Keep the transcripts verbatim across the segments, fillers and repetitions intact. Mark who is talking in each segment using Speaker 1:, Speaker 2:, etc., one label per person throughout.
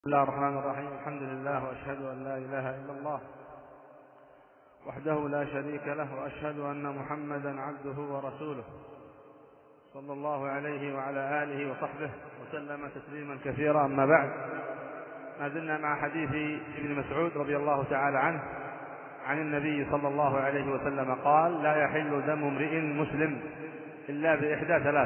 Speaker 1: بسم الله الرحمن الرحيم. الحمد لله وأشهد أن لا إله إلا الله وحده لا شريك له، وأشهد أن محمدا عبده ورسوله صلى الله عليه وعلى آله وصحبه وسلم تسليما كثيرا. أما بعد، ما زلنا مع حديث ابن مسعود رضي الله تعالى عنه عن النبي صلى الله عليه وسلم قال: لا يحل دم امرئ مسلم إلا بإحدى ثلاث: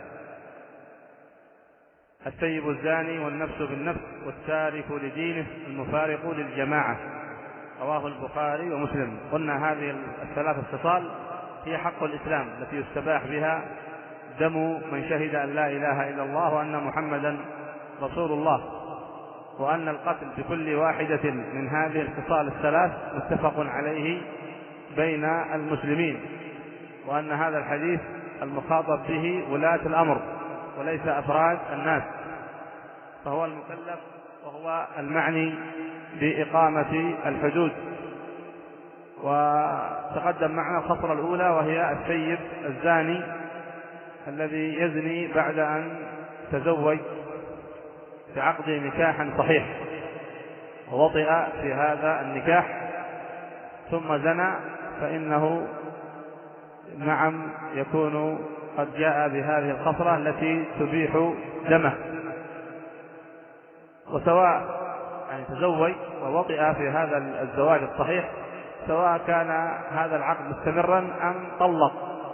Speaker 1: الثيب الزاني، والنفس بالنفس، والتارك لدينه، المفارق للجماعة. رواه البخاري ومسلم. قلنا هذه الثلاث الخصال هي حق الإسلام التي يستباح بها دم من شهد أن لا إله إلا الله وأن محمدا رسول الله، وأن القتل بكل واحدة من هذه الخصال الثلاث متفق عليه بين المسلمين، وأن هذا الحديث المخاطب به ولاة الأمر وليس أفراد الناس، فهو المكلف وهو المعني بإقامة الحدود. وتقدم معنا الخصلة الأولى، وهي الثيب الزاني الذي يزني بعد أن تزوج بعقد نكاح صحيح ووطئ في هذا النكاح ثم زنى، فإنه نعم يكون قد جاء بهذه الخصلة التي تبيح دمه. وسواء يعني تزوج ووطئ في هذا الزواج الصحيح، سواء كان هذا العقد مستمرا أم طلق.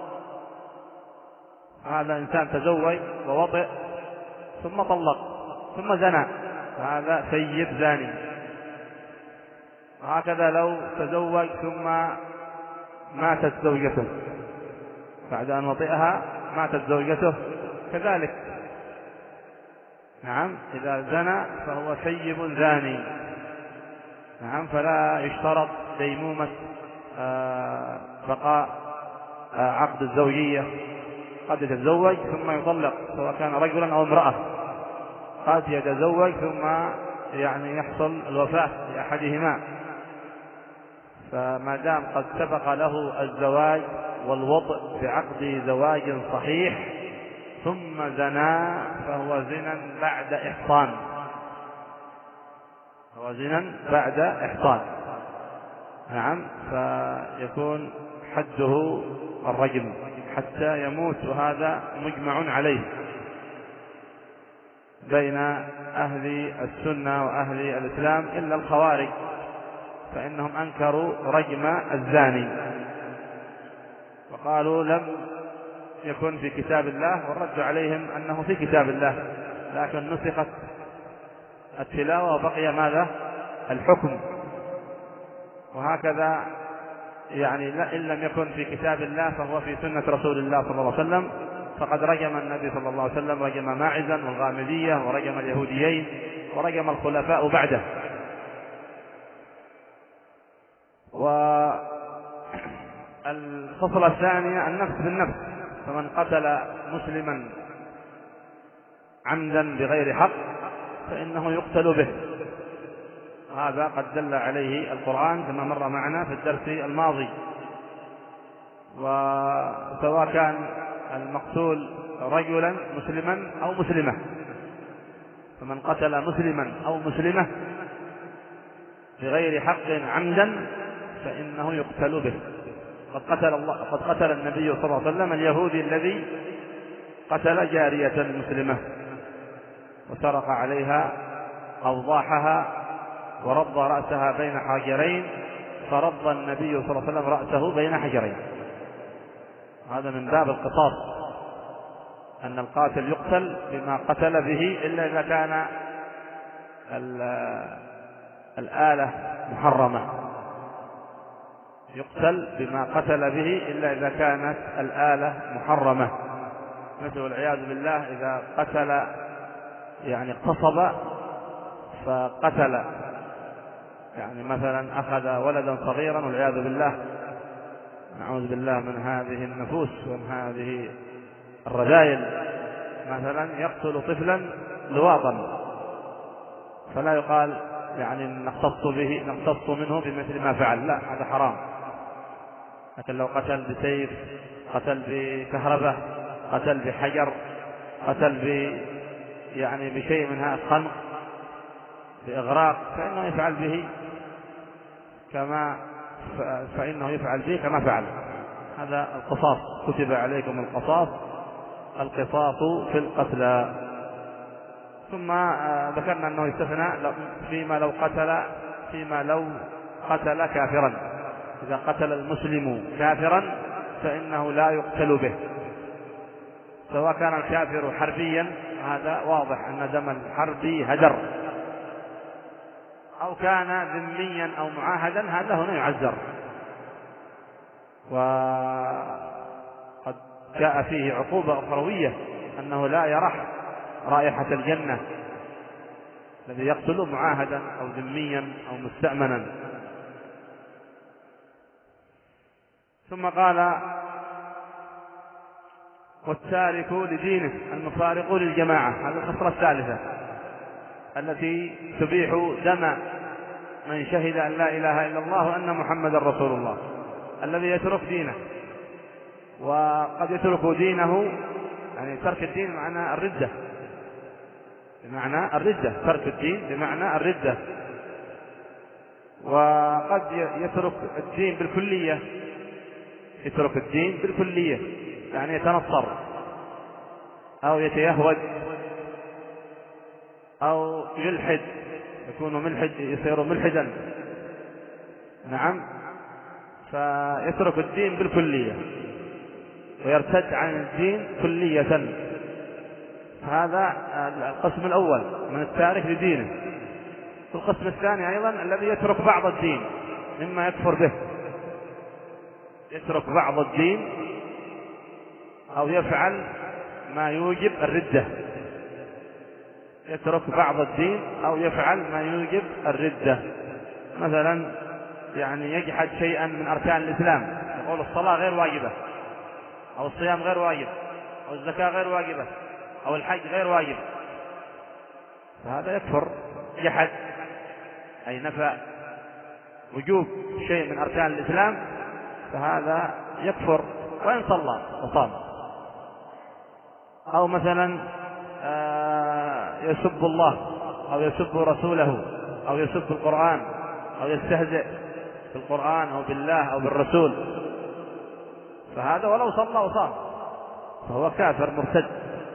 Speaker 1: هذا إنسان تزوج ووطئ ثم طلق ثم زنى، فهذا ثيب زاني. وهكذا لو تزوج ثم ماتت زوجته بعد أن وطئها، ماتت زوجته كذلك، نعم إذا زنى فهو ثيب زاني، نعم فلا يشترط ديمومة آه بقاء آه عقد الزوجية. قد يتزوج ثم يطلق، سواء كان رجلا أو امرأة، قد يتزوج ثم يعني يحصل الوفاة لأحدهما، فما دام قد سبق له الزواج والوطء بعقد زواج صحيح ثم زنا، فهو زنا بعد إحصان، هو زنا بعد إحصان، نعم فيكون حده الرجم حتى يموت، وهذا مجمع عليه بين أهل السنة وأهل الإسلام، إلا الخوارج فإنهم أنكروا رجم الزاني وقالوا لم يكن في كتاب الله، والرد عليهم أنه في كتاب الله لكن نسخت التلاوة وبقي ماذا؟ الحكم. وهكذا يعني إن لم يكن في كتاب الله فهو في سنة رسول الله صلى الله عليه وسلم، فقد رجم النبي صلى الله عليه وسلم رجم ماعزا والغامدية، ورجم اليهوديين، ورجم الخلفاء بعده. والخصلة الثانية النفس بالنفس: فمن قتل مسلما عمدا بغير حق فإنه يقتل به. هذا قد دل عليه القرآن كما مر معنا في الدرس الماضي. وسواء كان المقتول رجلا مسلما أو مسلمة، فمن قتل مسلما أو مسلمة بغير حق عمدا فإنه يقتل به. قد قتل الله قد قتل النبي صلى الله عليه وسلم اليهودي الذي قتل جارية مسلمة وسرق عليها أوضاحها ورض رأسها بين حجرين، فرض النبي صلى الله عليه وسلم رأسه بين حجرين. هذا من باب القصاص، أن القاتل يقتل بما قتل به، إلا إذا كان الآلة محرمة، يقتل بما قتل به إلا إذا كانت الآلة محرمة، مثل والعياذ بالله إذا قتل يعني اغتصب فقتل، يعني مثلا أخذ ولدا صغيرا والعياذ بالله، نعوذ بالله من هذه النفوس ومن هذه الرذائل، مثلا يقتل طفلا لواطا، فلا يقال يعني نقتص به نقتص منه بمثل ما فعل، لا، هذا حرام. لكن لو قتل بسيف، قتل بكهرباء، قتل بحجر، قتل ب يعني بشيء من هذا الخنق، بإغراق فإنه يفعل به كما فإنه يفعل به كما فعل. هذا القصاص، كتب عليكم القصاص القصاص في القتلى. ثم ذكرنا أنه يستثنى فيما لو قتل فيما لو قتل كافرا. إذا قتل المسلم كافرا فإنه لا يقتل به، سواء كان الكافر حربيا، هذا واضح أن دم الحربي هدر، أو كان ذميا أو معاهدا، هذا هنا يعزر. وقد جاء فيه عقوبة أخروية أنه لا يرح رائحة الجنة الذي يقتل معاهدا أو ذميا أو مستأمنا. ثم قال: والتارك لدينه المفارق للجماعة. هذه الخصلة الثالثة التي تبيح دم من شهد أن لا إله إلا الله وأن محمد رسول الله، الذي يترك دينه. وقد يترك دينه، يعني ترك الدين بمعنى الردة، بمعنى الردة، ترك الدين بمعنى الردة. وقد يترك الدين بالكلية، يترك الدين بالكلية يعني يتنصر أو يتيهود أو يلحد، يكون ملحد، يصير ملحدا. نعم، فيترك الدين بالكلية ويرتد عن الدين كلية. هذا القسم الأول من التارك لدينه. القسم الثاني أيضا الذي يترك بعض الدين مما يكفر به، يترك بعض الدين أو يفعل ما يوجب الردة، يترك بعض الدين أو يفعل ما يوجب الردة. مثلا يعني يجحد شيئا من أركان الإسلام، يقول الصلاة غير واجبة، أو الصيام غير واجب، أو الزكاة غير واجبة، أو الحج غير واجب، فهذا يكفر. جحد أي نفى وجوب شيء من أركان الإسلام، فهذا يكفر وإن صلى وصام. أو مثلا يسب الله أو يسب رسوله أو يسب القرآن أو يستهزئ بالقرآن أو بالله أو بالرسول، فهذا ولو صلى وصام فهو كافر مرتد.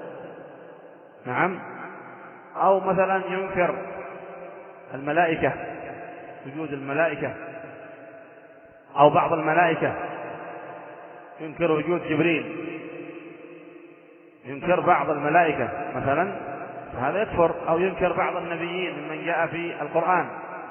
Speaker 1: نعم. أو مثلا ينكر الملائكة، وجود الملائكة أو بعض الملائكة، ينكر وجود جبريل، ينكر بعض الملائكة مثلا، فهذا يكفر. أو ينكر بعض النبيين ممن جاء في القرآن،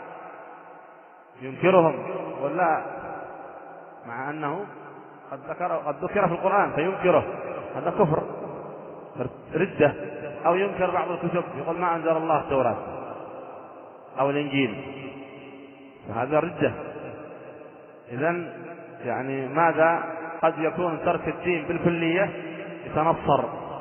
Speaker 1: ينكرهم ولا مع أنه قد ذكر قد ذكر في القرآن فينكره، هذا كفر ردة. أو ينكر بعض الكتب، يقول ما أنزل الله التوراة أو الإنجيل، فهذا ردة. إذن يعني ماذا؟ قد يكون ترك الدين بالكلية يتنصر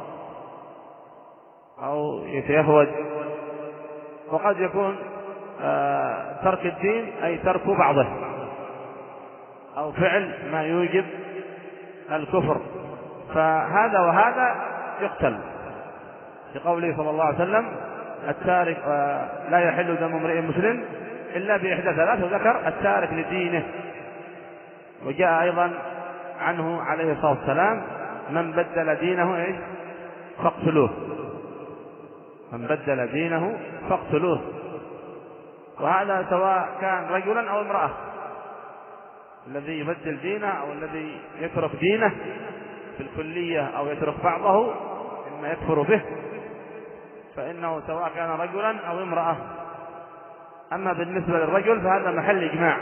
Speaker 1: أو يتيهود، وقد يكون آه ترك الدين أي ترك بعضه أو فعل ما يوجب الكفر، فهذا وهذا يقتل. في قوله صلى الله عليه وسلم: التارك آه لا يحل دم امرئ مسلم إلا بإحدى ثلاث، وذكر التارك لدينه. وجاء أيضا عنه عليه الصلاة والسلام: من بدل دينه إيش فاقتلوه، من بدل دينه فاقتلوه. وهذا سواء كان رجلا أو امرأة، الذي يبدل دينه أو الذي يترك دينه بالكلية أو يترك بعضه مما يكفر به، فإنه سواء كان رجلا أو امرأة. أما بالنسبة للرجل فهذا محل إجماع،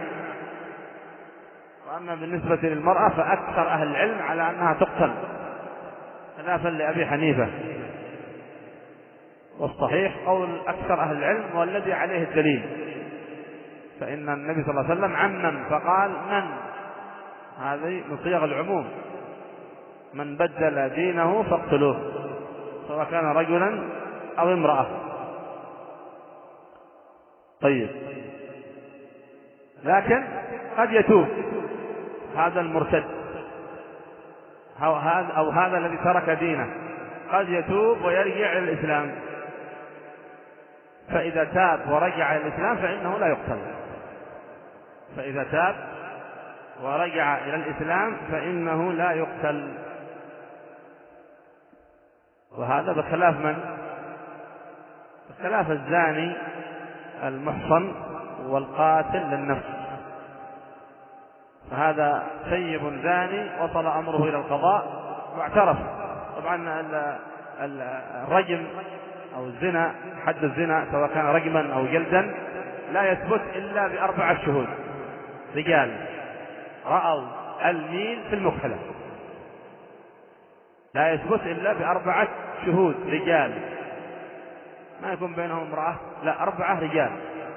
Speaker 1: وأما بالنسبة للمرأة فأكثر أهل العلم على أنها تقتل، خلافا لأبي حنيفة. والصحيح قول أكثر أهل العلم والذي عليه الدليل، فإن النبي صلى الله عليه وسلم عمم فقال: من، هذه من صيغ العموم، من بدل دينه فاقتلوه، سواء كان رجلا أو امرأة. طيب، لكن قد يتوب هذا المرتد أو هذا أو هذا الذي ترك دينه، قد يتوب ويرجع إلى الإسلام، فإذا تاب ورجع إلى الإسلام فإنه لا يقتل. فإذا تاب ورجع إلى الإسلام فإنه لا يقتل. وهذا بخلاف من؟ بخلاف الزاني المحصن والقاتل للنفس، فهذا سيب زاني وصل أمره إلى القضاء واعترف. طبعا الرجم أو الزنا، حد الزنا سواء كان رجما أو جلدا، لا يثبت إلا بأربعة شهود رجال رأوا الميل في المكحلة، لا يثبت إلا بأربعة شهود رجال، ما يكون بينهم امرأة، لا أربعة رجال.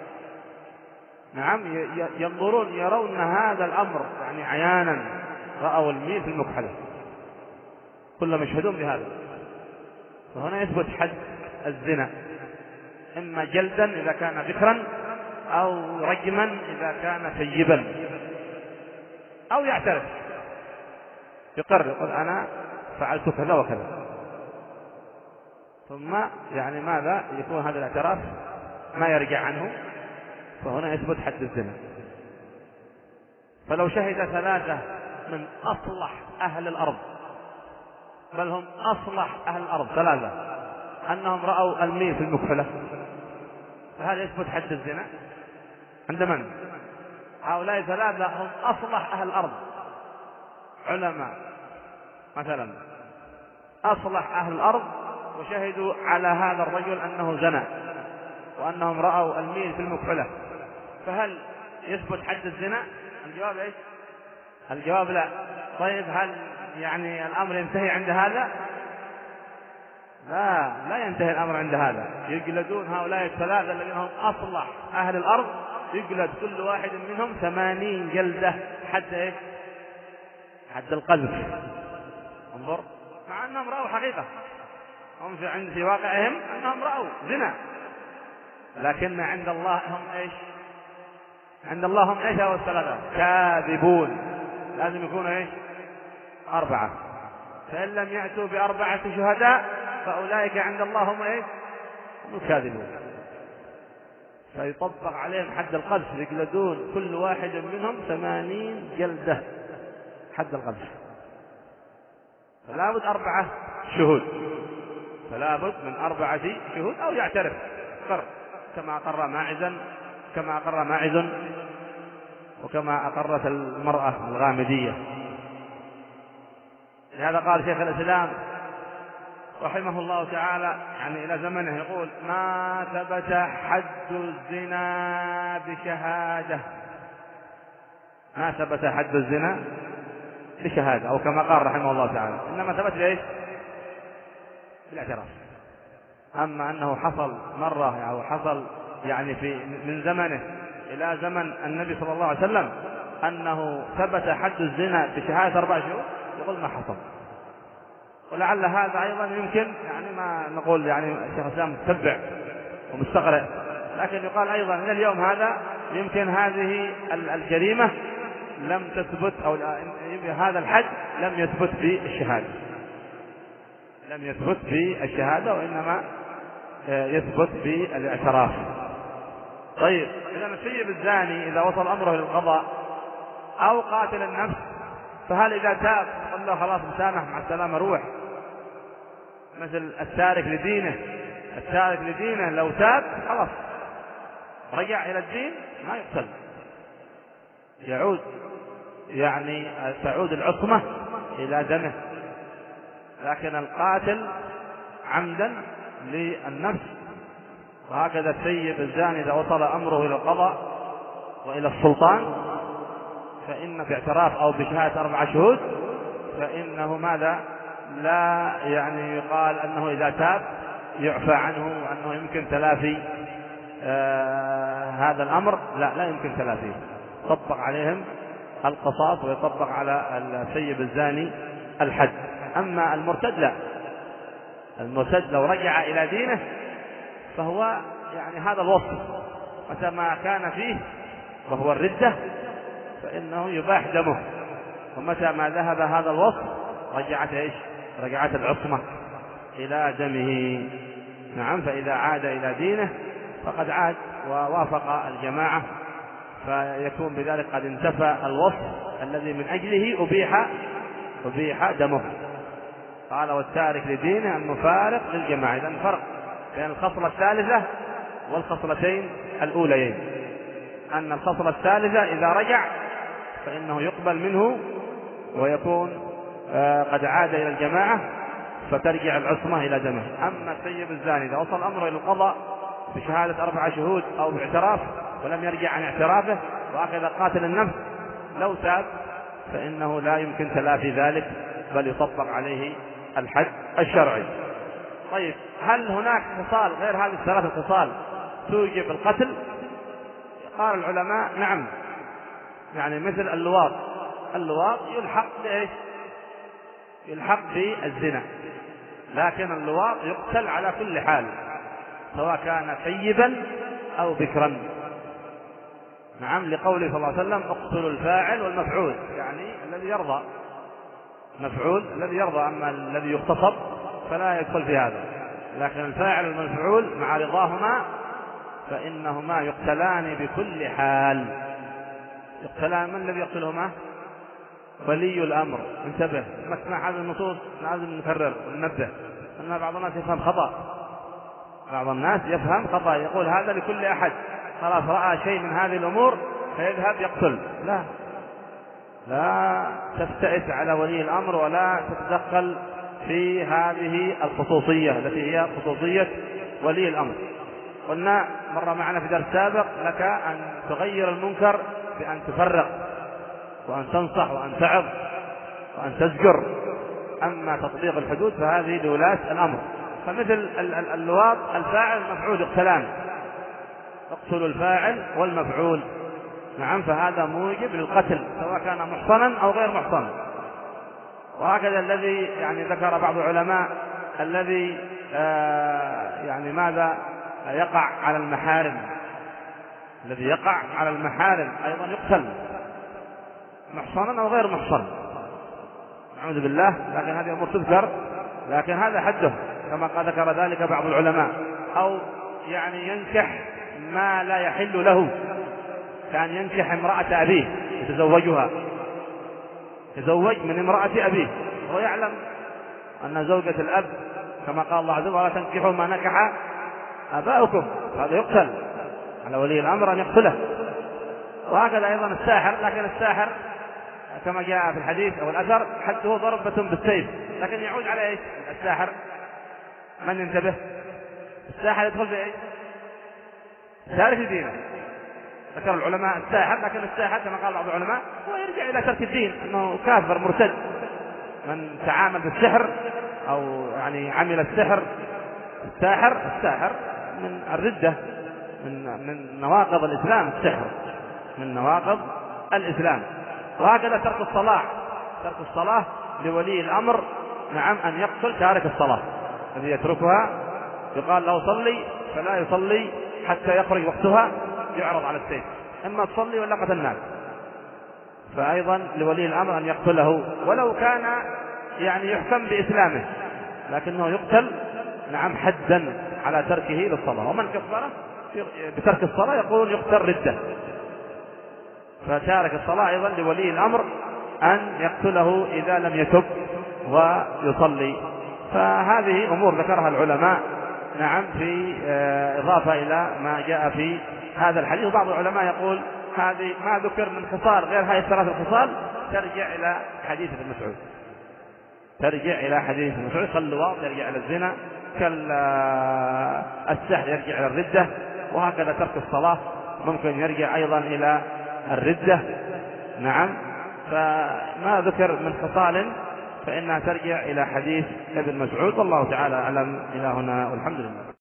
Speaker 1: نعم، ينظرون يرون هذا الأمر يعني عيانا، رأوا الميل في المكحلة، كلهم يشهدون بهذا، فهنا يثبت حد الزنا، إما جلدا إذا كان بكرا أو رجما إذا كان ثيبا، أو يعترف يقر يقول أنا فعلت كذا وكذا، ثم يعني ماذا يكون هذا الاعتراف ما يرجع عنه، فهنا يثبت حد الزنا. فلو شهد ثلاثة من أصلح أهل الأرض، بل هم أصلح أهل الأرض ثلاثة، أنهم رأوا الميل في المكحلة، فهذا يثبت حد الزنا عند من؟ هؤلاء ثلاثة هم أصلح أهل الأرض، علماء مثلا أصلح أهل الأرض، وشهدوا على هذا الرجل أنه زنى وأنهم رأوا الميل في المكحلة، فهل يثبت حد الزنا؟ الجواب إيش؟ الجواب لا. طيب هل يعني الأمر ينتهي عند هذا؟ لا، لا ينتهي الأمر عند هذا. يجلدون هؤلاء الثلاثة الذين هم أصلح أهل الأرض، يجلد كل واحد منهم ثمانين جلدة حتى إيه؟ حد القذف. انظر، مع أنهم رأوا حقيقة، هم في عند في واقعهم أنهم رأوا زنا، لكن عند الله هم إيش؟ عند الله هم إيش؟ هؤلاء الثلاثة كاذبون، لازم يكونوا إيش؟ أربعة، فإن لم يأتوا بأربعة شهداء فأولئك عند الله هم إيش؟ هم الكاذبون، فيطبق عليهم حد القذف، يجلدون كل واحد منهم ثمانين جلدة حد القذف، فلا بد أربعة شهود، فلا بد من أربعة شهود أو يعترف قر كما أقر ماعزا، كما أقر ماعز وكما أقرت المرأة الغامدية. لهذا قال شيخ الإسلام رحمه الله تعالى يعني إلى زمنه، يقول ما ثبت حد الزنا بشهادة، ما ثبت حد الزنا بشهادة، أو كما قال رحمه الله تعالى إنما ثبت ليش؟ بالاعتراف. أما أنه حصل مرة أو حصل يعني في من زمنه إلى زمن النبي صلى الله عليه وسلم أنه ثبت حد الزنا بشهادة أربع شهور، يقول ما حصل. ولعل هذا أيضا يمكن يعني ما نقول يعني الشيخ الإسلام متبع ومستقرئ، لكن يقال أيضا إلى اليوم هذا يمكن هذه الجريمة لم تثبت، أو هذا الحد لم يثبت في الشهادة، لم يثبت في الشهادة وإنما يثبت في الاعتراف. طيب إذا السيب الزاني إذا وصل أمره للقضاء أو قاتل النفس، فهل إذا تاب قال له خلاص مسامح مع السلامة روح؟ مثل التارك لدينه، التارك لدينه لو تاب خلاص رجع إلى الدين ما يقتل، يعود يعني تعود العصمة إلى دمه. لكن القاتل عمدا للنفس، وهكذا السيب الزاني إذا وصل أمره إلى القضاء وإلى السلطان فإن باعتراف أو بشهادة أربع شهود فإنه ماذا لا يعني يقال أنه إذا تاب يعفى عنه وأنه يمكن تلافي آه هذا الأمر، لا لا يمكن تلافيه، يطبق عليهم القصاص ويطبق على السيب الزاني الحد. أما المرتد لا، المرتد لو رجع إلى دينه فهو يعني هذا الوصف متى ما كان فيه وهو الردة فإنه يباح دمه، ومتى ما ذهب هذا الوصف رجعت إيش؟ رجعت العصمة إلى دمه. نعم، فإذا عاد إلى دينه فقد عاد ووافق الجماعة، فيكون بذلك قد انتفى الوصف الذي من أجله أبيح أبيح دمه. قال والتارك لدينه المفارق للجماعة. إذن فرق بين الخصلة الثالثة والخصلتين الأوليين، أن الخصلة الثالثة إذا رجع فإنه يقبل منه ويكون قد عاد إلى الجماعة فترجع العصمة إلى دمه. أما السيب الزاني إذا وصل الأمر إلى القضاء بشهادة أربع شهود أو باعتراف ولم يرجع عن اعترافه وأخذ قاتل النفس، لو تاب فإنه لا يمكن تلافي ذلك، بل يطبق عليه الحد الشرعي. طيب، هل هناك خصال غير هذه الثلاث الخصال توجب القتل؟ قال العلماء نعم، يعني مثل اللواط. اللواط يلحق بإيش؟ يلحق بالزنا، لكن اللواط يقتل على كل حال سواء كان ثيبا أو بكرا. نعم، لقوله صلى الله عليه وسلم اقتلوا الفاعل والمفعول، يعني الذي يرضى، مفعول الذي يرضى، أما الذي يغتصب فلا يدخل في هذا. لكن الفاعل والمفعول مع رضاهما فإنهما يقتلان بكل حال. يقتلان، من الذي يقتلهما؟ ولي الأمر. انتبه، مسمع هذه النصوص لازم نكرر وننبه، أن بعض الناس يفهم خطأ، بعض الناس يفهم خطأ، يقول هذا لكل أحد، خلاص رأى شيء من هذه الأمور فيذهب يقتل. لا، لا تفتئس على ولي الأمر ولا تتدخل في هذه الخصوصية التي هي خصوصية ولي الأمر. قلنا مرة معنا في درس سابق لك أن تغير المنكر بأن تفرق وأن تنصح وأن تعظ وأن تزجر، أما تطبيق الحدود فهذه لولاة الأمر. فمثل اللواط الفاعل والمفعول يقتلان، اقتلوا الفاعل والمفعول. نعم، فهذا موجب للقتل سواء كان محصنا أو غير محصن. وهكذا الذي يعني ذكر بعض العلماء الذي آه يعني ماذا يقع على المحارم، الذي يقع على المحارم أيضا يقتل محصنا أو غير محصن، نعوذ بالله. لكن هذه أمور تذكر، لكن هذا حده كما قد ذكر ذلك بعض العلماء. أو يعني ينكح ما لا يحل له، كان ينكح امرأة أبيه يتزوجها، يتزوج من امرأة أبيه وهو يعلم أن زوجة الأب كما قال الله عز وجل ولا تنكحوا ما نكح آباؤكم، هذا يقتل، على ولي الأمر أن يقتله. وهكذا أيضا الساحر، لكن الساحر كما جاء في الحديث أو الأثر حده ضربة بالسيف، لكن يعود على إيش؟ الساحر من ينتبه؟ الساحر يدخل في إيش؟ تارك دينه. ذكر العلماء الساحر، لكن الساحر كما قال بعض العلماء هو يرجع إلى ترك الدين، أنه كافر مرتد. من تعامل بالسحر أو يعني عمل السحر، الساحر الساحر من الردة، من من نواقض الإسلام، السحر من نواقض الإسلام. وهكذا ترك الصلاة، ترك الصلاة لولي الأمر نعم أن يقتل تارك الصلاة، الذي يتركها يقال له صلي فلا يصلي حتى يخرج وقتها، يعرض على السيف، إما تصلي ولا قتلناك. فأيضا لولي الأمر أن يقتله ولو كان يعني يحكم بإسلامه، لكنه يقتل نعم حدا على تركه للصلاة. ومن كفر بترك الصلاة يقول يقتل ردة. فتارك الصلاة أيضا لولي الأمر أن يقتله إذا لم يتب ويصلي. فهذه أمور ذكرها العلماء نعم في إضافة إلى ما جاء في هذا الحديث. بعض العلماء يقول هذه ما ذكر من خصال غير هذه الثلاث الخصال ترجع إلى حديث ابن مسعود، ترجع إلى حديث ابن مسعود. كاللواط يرجع إلى الزنا، كالسحر يرجع إلى الردة، وهكذا ترك الصلاة ممكن يرجع أيضا إلى الردة. نعم، فما ذكر من خصال فإنها ترجع إلى حديث ابن مسعود. والله تعالى أعلم. إلى هنا والحمد لله.